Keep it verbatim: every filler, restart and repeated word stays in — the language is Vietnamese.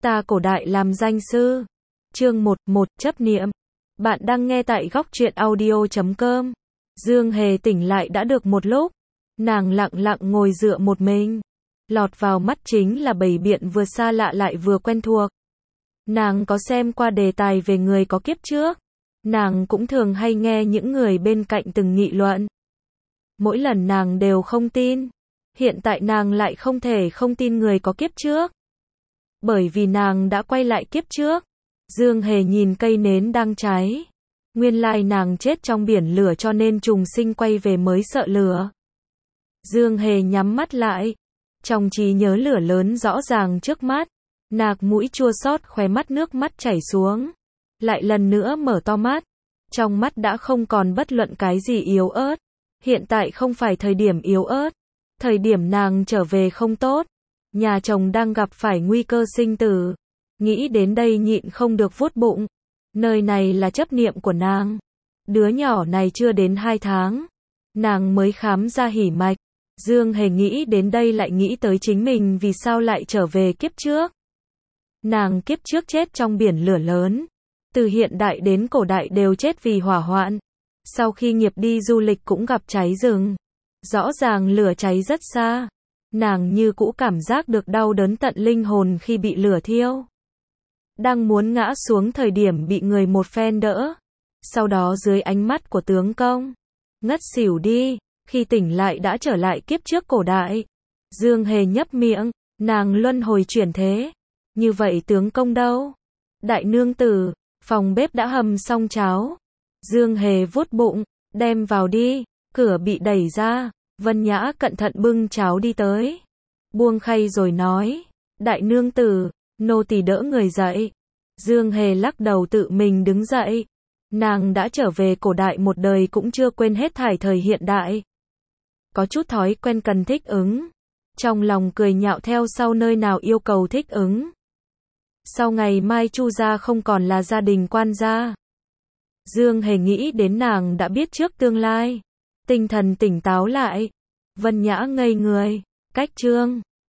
Ta cổ đại làm danh sư. Chương một, một chấp niệm. Bạn đang nghe tại góc truyện audio chấm com. Dương Hề tỉnh lại đã được một lúc. Nàng lặng lặng ngồi dựa một mình. Lọt vào mắt chính là bầy biện vừa xa lạ lại vừa quen thuộc. Nàng có xem qua đề tài về người có kiếp trước. Nàng cũng thường hay nghe những người bên cạnh từng nghị luận. Mỗi lần nàng đều không tin. Hiện tại nàng lại không thể không tin người có kiếp trước. Bởi vì nàng đã quay lại kiếp trước. Dương Hề nhìn cây nến đang cháy. Nguyên lai nàng chết trong biển lửa cho nên trùng sinh quay về mới sợ lửa. Dương Hề nhắm mắt lại. Trong trí nhớ lửa lớn rõ ràng trước mắt. Nạc mũi chua xót, khóe mắt nước mắt chảy xuống. Lại lần nữa mở to mắt. Trong mắt đã không còn bất luận cái gì yếu ớt. Hiện tại không phải thời điểm yếu ớt. Thời điểm nàng trở về không tốt. Nhà chồng đang gặp phải nguy cơ sinh tử. Nghĩ đến đây nhịn không được vuốt bụng. Nơi này là chấp niệm của nàng. Đứa nhỏ này chưa đến hai tháng. Nàng mới khám ra hỉ mạch. Dương Hề nghĩ đến đây lại nghĩ tới chính mình vì sao lại trở về kiếp trước. Nàng kiếp trước chết trong biển lửa lớn. Từ hiện đại đến cổ đại đều chết vì hỏa hoạn. Sau khi nghiệp đi du lịch cũng gặp cháy rừng. Rõ ràng lửa cháy rất xa. Nàng như cũ cảm giác được đau đớn tận linh hồn khi bị lửa thiêu. Đang muốn ngã xuống thời điểm bị người một phen đỡ. Sau đó dưới ánh mắt của tướng công. Ngất xỉu đi. Khi tỉnh lại đã trở lại kiếp trước cổ đại. Dương Hề nhấp miệng. Nàng luân hồi chuyển thế. Như vậy tướng công đâu? Đại nương tử. Phòng bếp đã hầm xong cháo. Dương Hề vuốt bụng. Đem vào đi. Cửa bị đẩy ra. Vân Nhã cẩn thận bưng cháo đi tới. Buông khay rồi nói. Đại nương tử. Nô tỳ đỡ người dậy. Dương Hề lắc đầu tự mình đứng dậy. Nàng đã trở về cổ đại một đời cũng chưa quên hết thảy thời hiện đại. Có chút thói quen cần thích ứng. Trong lòng cười nhạo theo sau nơi nào yêu cầu thích ứng. Sau ngày mai Chu gia không còn là gia đình quan gia. Dương Hề nghĩ đến nàng đã biết trước tương lai. Tinh thần tỉnh táo lại. Vân Nhã ngây người. Cách chương